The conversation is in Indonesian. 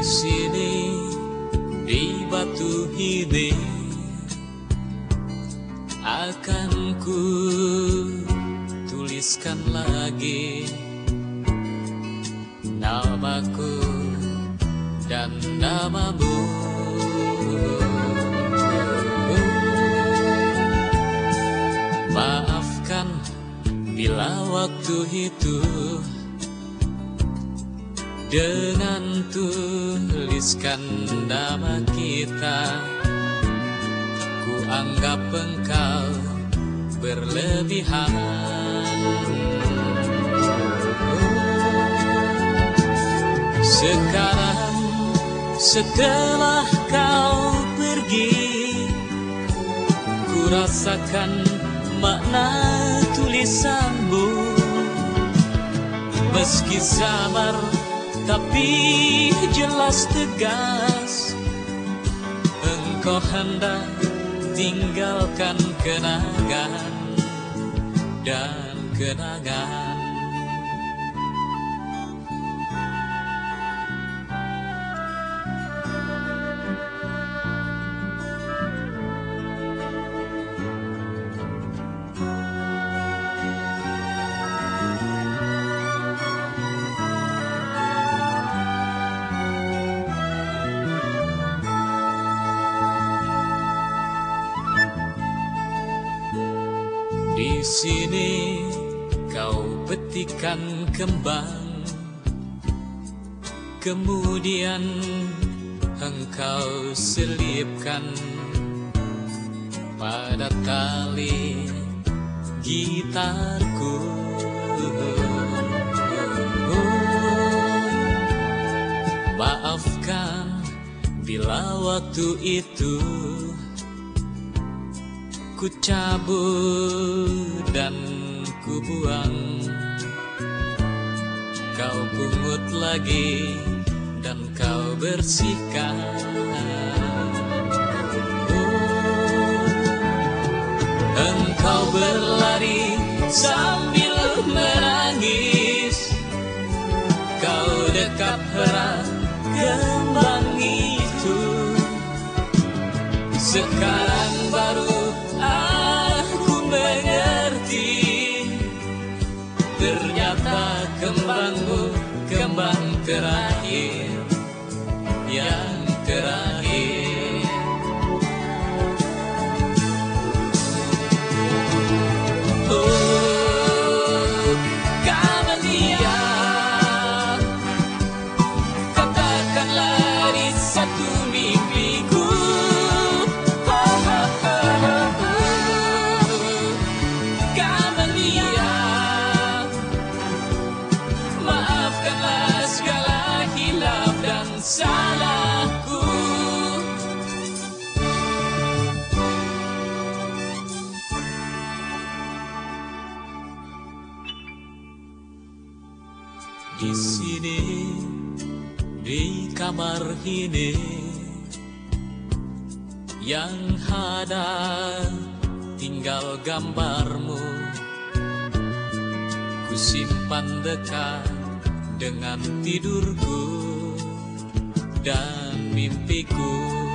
Di sini, di batu ini, akan ku tuliskan lagi namaku dan namamu. Maafkan bila waktu itu dengan tuliskan nama kita, ku anggap engkau berlebihan. Sekarang setelah kau pergi, ku rasakan makna tulisanmu. Meski samar tapi jelas tegas, engkau hendak tinggalkan kenangan dan kenangan. Di sini kau petikkan kembang, kemudian engkau selipkan pada tali gitarku. Maafkan bila waktu itu ku cabut dan ku buang, kau pungut lagi dan kau bersihkan. Engkau berlari sambil menangis, kau dekat erat kembang itu. Sekarang baru aku mengerti, ternyata kembangmu kembang terakhir, yang terakhir. Oh, Camelia, katakanlah di satu mimpiku. Salahku, di sini, di kamar ini, yang ada tinggal gambarmu. Ku simpan dekat dengan tidurku dan mimpiku.